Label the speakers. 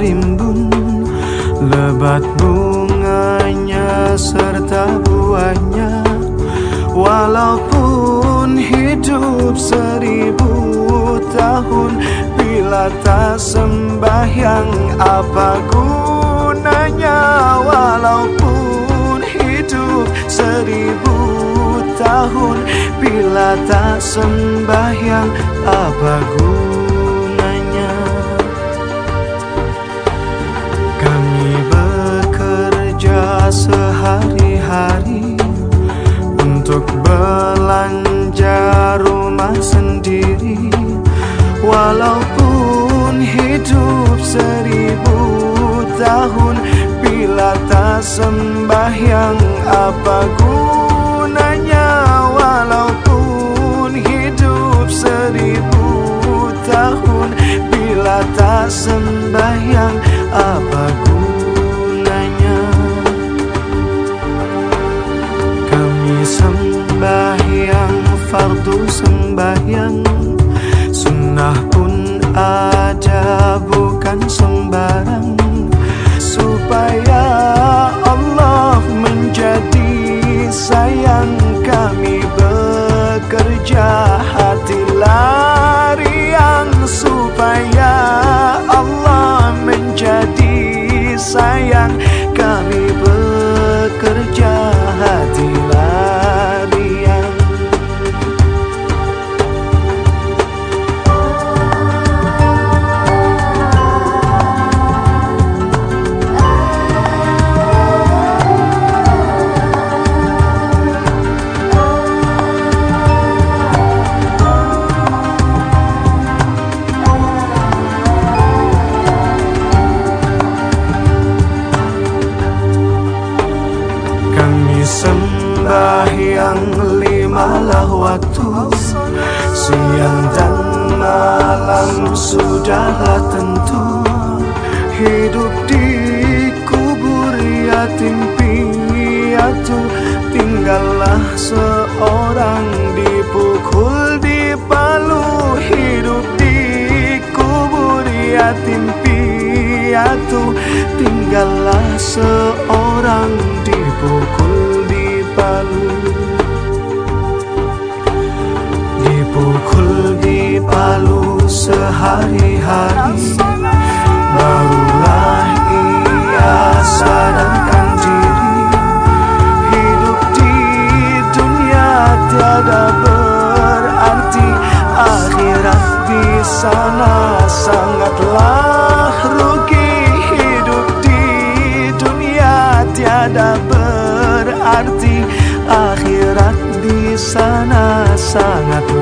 Speaker 1: rimbun, lebat bunganya serta buahnya. Walaupun hidup 1000 tahun, bila tak sembahyang apa gunanya? Walaupun hidup 1000 tahun, bila tak sembahyang apa gunanya? Kami bekerja sehari-hari untuk belanja rumah sendiri. Walaupun hidup 1000 tahun, bila tak sembahyang apa gunanya? Walaupun hidup 1000 tahun, bila tak sembahyang apa gunanya? Kami sembahyang fardu sembahyang, sunnah pun ada bukan sembarang, supaya Allah menjadi sayang. Kami bekerja hatilah riang, supaya Allah menjadi sayang. Kami bekerja hatilah riang. Sembahyang 5 waktu, siang dan malam sudahlah tentu. Hidup di kubur yatim piatu, tinggallah seorang dipukul di palu. Hidup di kubur yatim piatu, tinggallah seorang dipukul di palu. Dipukul di palu sehari-hari, barulah ia sadarkan diri. Hidup di dunia tiada berarti, akhirat di sana sangatlah rugi. Hidup di dunia tiada berarti, akhirat di sana sangat